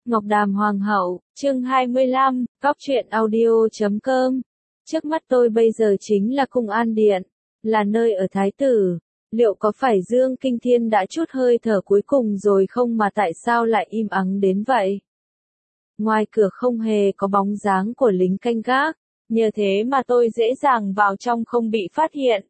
Ngọc Đàm Hoàng hậu, chương 25, Cóc truyện audio.com. Trước mắt tôi bây giờ chính là Cung An Điện, là nơi ở thái tử. Liệu có phải Dương Kinh Thiên đã trút hơi thở cuối cùng rồi không mà tại sao lại im ắng đến vậy? Ngoài cửa không hề có bóng dáng của lính canh gác, nhờ thế mà tôi dễ dàng vào trong không bị phát hiện.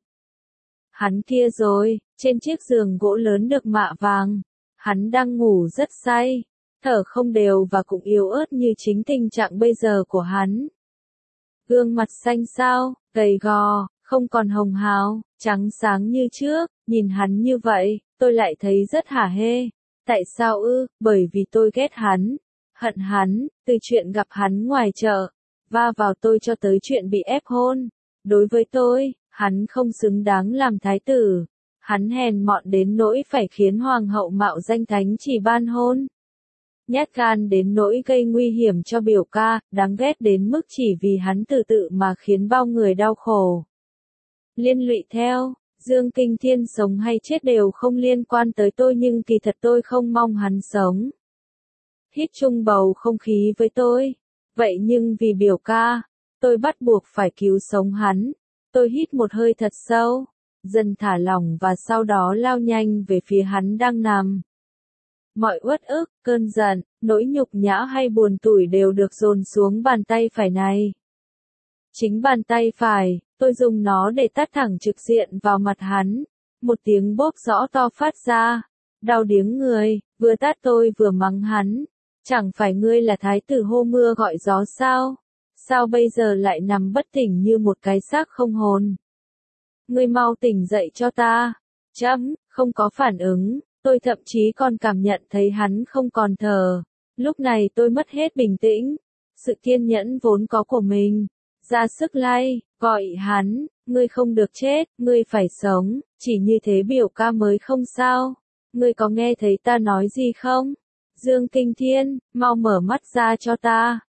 Hắn kia rồi, trên chiếc giường gỗ lớn được mạ vàng, hắn đang ngủ rất say, thở không đều và cũng yếu ớt như chính tình trạng bây giờ của hắn. Gương mặt xanh xao, gầy gò, không còn hồng hào, trắng sáng như trước, nhìn hắn như vậy, tôi lại thấy rất hả hê. Tại sao ư? Bởi vì tôi ghét hắn, hận hắn, từ chuyện gặp hắn ngoài chợ, va vào tôi cho tới chuyện bị ép hôn. Đối với tôi, hắn không xứng đáng làm thái tử. Hắn hèn mọn đến nỗi phải khiến hoàng hậu mạo danh thánh chỉ ban hôn. Nhát gan đến nỗi gây nguy hiểm cho biểu ca, đáng ghét đến mức chỉ vì hắn tự tự mà khiến bao người đau khổ. Liên lụy theo, Dương Kinh Thiên sống hay chết đều không liên quan tới tôi nhưng kỳ thật tôi không mong hắn sống. Hít chung bầu không khí với tôi. Vậy nhưng vì biểu ca, tôi bắt buộc phải cứu sống hắn. Tôi hít một hơi thật sâu, dần thả lỏng và sau đó lao nhanh về phía hắn đang nằm. Mọi uất ức, cơn giận, nỗi nhục nhã hay buồn tủi đều được dồn xuống bàn tay phải này. Chính bàn tay phải, tôi dùng nó để tát thẳng trực diện vào mặt hắn. Một tiếng bốp rõ to phát ra. Đau điếng người, vừa tát tôi vừa mắng hắn. Chẳng phải ngươi là thái tử hô mưa gọi gió sao? Sao bây giờ lại nằm bất tỉnh như một cái xác không hồn? Ngươi mau tỉnh dậy cho ta. Không có phản ứng. Tôi thậm chí còn cảm nhận thấy hắn không còn thở. Lúc này tôi mất hết bình tĩnh. Sự kiên nhẫn vốn có của mình. Ra sức lay, gọi hắn, ngươi không được chết, ngươi phải sống, chỉ như thế biểu ca mới không sao. Ngươi có nghe thấy ta nói gì không? Dương Kinh Thiên, mau mở mắt ra cho ta.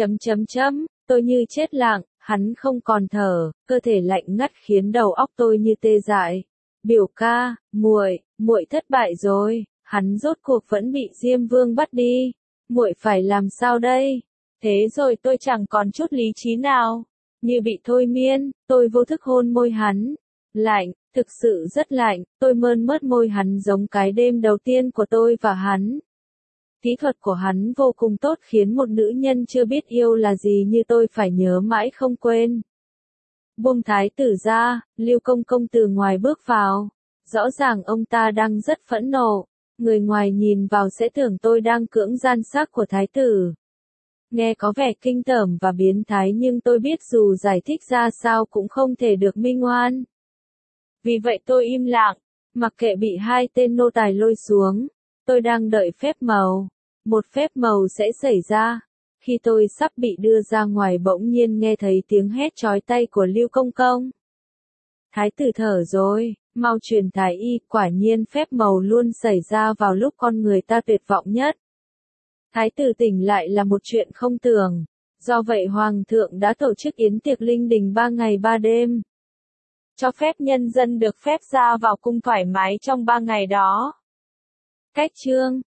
Tôi như chết lặng, hắn không còn thở, cơ thể lạnh ngắt khiến đầu óc tôi như tê dại. Biểu ca, muội thất bại rồi, hắn rốt cuộc vẫn bị Diêm Vương bắt đi. Muội phải làm sao đây? Thế rồi tôi chẳng còn chút lý trí nào. Như bị thôi miên, tôi vô thức hôn môi hắn. Lạnh, thực sự rất lạnh, tôi mơn mớt môi hắn giống cái đêm đầu tiên của tôi và hắn. Kỹ thuật của hắn vô cùng tốt khiến một nữ nhân chưa biết yêu là gì như tôi phải nhớ mãi không quên. Buông thái tử ra, Lưu Công Công từ ngoài bước vào. Rõ ràng ông ta đang rất phẫn nộ. Người ngoài nhìn vào sẽ tưởng tôi đang cưỡng gian xác của thái tử. Nghe có vẻ kinh tởm và biến thái nhưng tôi biết dù giải thích ra sao cũng không thể được minh oan. Vì vậy tôi im lặng, mặc kệ bị hai tên nô tài lôi xuống. Tôi đang đợi phép màu. Một phép màu sẽ xảy ra. Khi tôi sắp bị đưa ra ngoài bỗng nhiên nghe thấy tiếng hét chói tai của Lưu Công Công. Thái tử thở rồi, mau truyền thái y, quả nhiên phép màu luôn xảy ra vào lúc con người ta tuyệt vọng nhất. Thái tử tỉnh lại là một chuyện không tưởng. Do vậy Hoàng thượng đã tổ chức yến tiệc linh đình 3 ngày 3 đêm. Cho phép nhân dân được phép ra vào cung thoải mái trong 3 ngày đó. Cách chương